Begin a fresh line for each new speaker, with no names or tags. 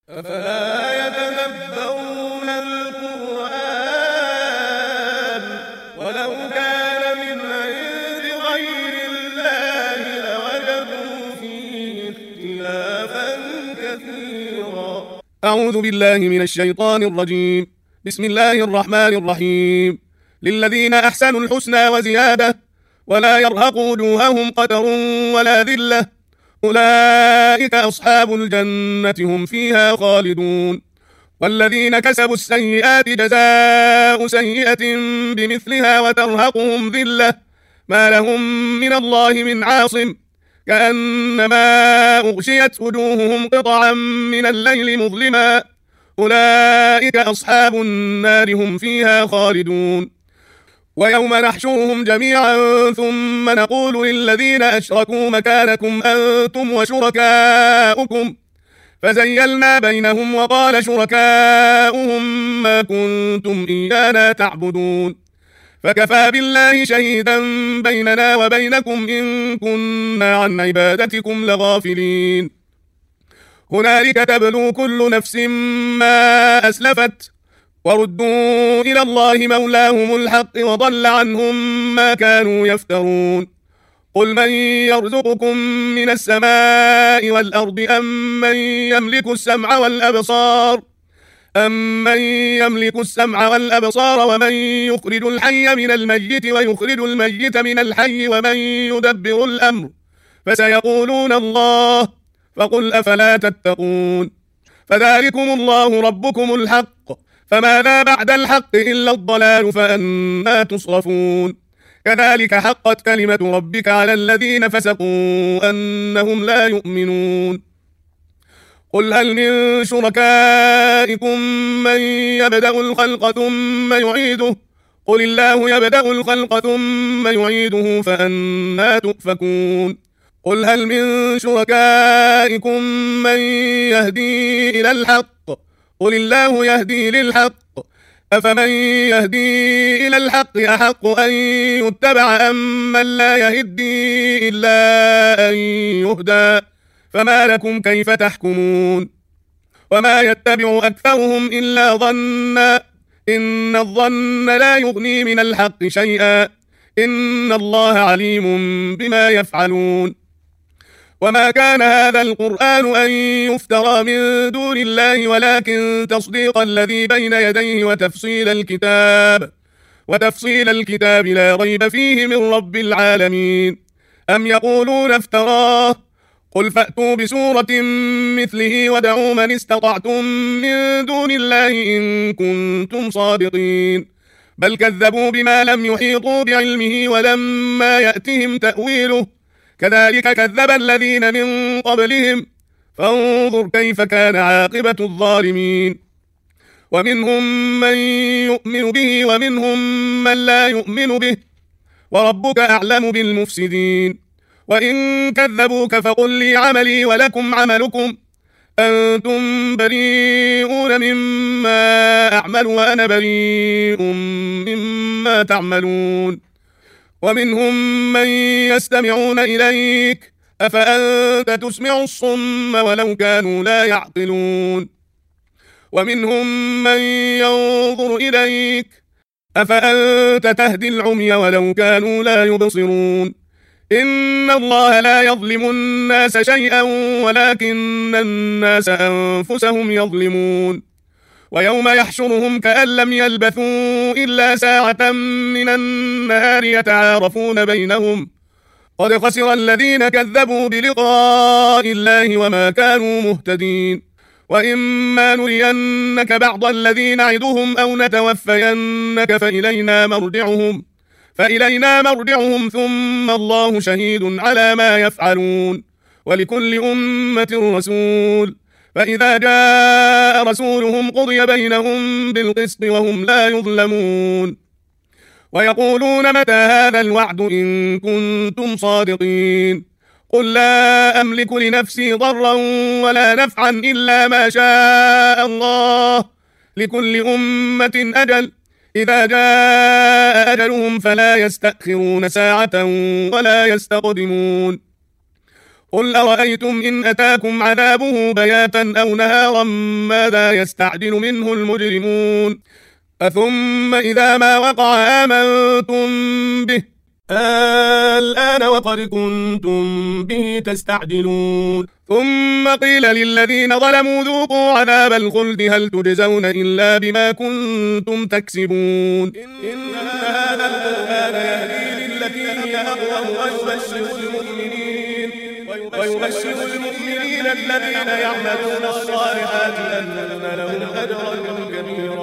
أفلا يتدبرون القرآن ولو كان من عند غير الله لوجدوا فيه اختلافا كثيرا. أعوذ بالله من الشيطان الرجيم. بسم الله الرحمن الرحيم. للذين أحسنوا الحسنى وزيادة ولا يرهق وجوههم قتر ولا ذلة أولئك أصحاب الجنة هم فيها خالدون. والذين كسبوا السيئات جزاء سيئة بمثلها وترهقهم ذلة ما لهم من الله من عاصم كأنما أغشيت وجوههم قطعا من الليل مظلما أولئك أصحاب النار هم فيها خالدون. ويوم نحشرهم جميعا ثم نقول للذين أشركوا مكانكم أنتم وشركاؤكم فزيلنا بينهم وقال شركاؤهم ما كنتم إيانا تعبدون فكفى بالله شهيدا بيننا وبينكم إن كنا عن عبادتكم لغافلين. هنالك تبلو كل نفس ما أسلفت وردوا إلى الله مولاهم الحق وضل عنهم ما كانوا يفترون. قل من يرزقكم من السماء والأرض أمن يملك السمع والأبصار ومن يخرج الحي من الميت ويخرج الميت من الحي ومن يدبر الأمر فسيقولون الله فقل أفلا تتقون. فذلكم الله ربكم الحق فماذا بعد الحق إلا الضلال فأنى تصرفون. كذلك حقت كلمة ربك على الذين فسقوا أنهم لا يؤمنون. قل هل من شركائكم من يبدأ الخلق ثم يعيده قل الله يبدأ الخلق ثم يعيده فأنى تؤفكون. قل هل من شركائكم من يهدي إلى الحق قل الله يهدي للحق أفمن يهدي إلى الحق أحق أن يتبع أم من لا يهدي إلا أن يهدى فما لكم كيف تحكمون. وما يتبع أكثرهم إلا ظنا إن الظن لا يغني من الحق شيئا إن الله عليم بما يفعلون. وما كان هذا القرآن أن يفترى من دون الله ولكن تصديق الذي بين يديه وتفصيل الكتاب لا ريب فيه من رب العالمين. أم يقولون افتراه قل فأتوا بسورة مثله ودعوا من استطعتم من دون الله إن كنتم صادقين بل كذبوا بما لم يحيطوا بعلمه ولما يأتهم تأويله كذلك كذب الذين من قبلهم فانظر كيف كان عاقبة الظالمين. ومنهم من يؤمن به ومنهم من لا يؤمن به وربك أعلم بالمفسدين. وإن كذبوك فقل لي عملي ولكم عملكم أنتم بريئون مما أعمل وأنا بريء مما تعملون. ومنهم من يستمعون إليك أفأنت تسمع الصم ولو كانوا لا يعقلون. ومنهم من ينظر إليك أفأنت تهدي العمي ولو كانوا لا يبصرون. إن الله لا يظلم الناس شيئا ولكن الناس أنفسهم يظلمون. ويوم يحشرهم كأن لم يلبثوا إلا ساعة من النهار يتعارفون بينهم قد خسر الذين كذبوا بلقاء الله وما كانوا مهتدين. وإما نرينك بعض الذي نعدهم أو نتوفينك فإلينا مرجعهم ثم الله شهيد على ما يفعلون ولكل أمة رسول فإذا جاء رسولهم قضي بينهم بالقسط وهم لا يظلمون. ويقولون متى هذا الوعد إن كنتم صادقين قل لا أملك لنفسي ضرا ولا نفعا إلا ما شاء الله لكل أمة أجل إذا جاء أجلهم فلا يستأخرون ساعة ولا يستقدمون. قل أرأيتم إن أتاكم عذابه بياتا أو نهارا ماذا يستعجل منه المجرمون أثم إذا ما وقع آمنتم به الآن وقد كنتم به تستعجلون ثم قيل للذين ظلموا ذوقوا عذاب الخلد هل تجزون إلا بما كنتم تكسبون إن هذا القرآن يهدي للتي هي أقوم ويبشر المؤمنين الذين يعملون الصالحات أن لهم أجرا كبيرا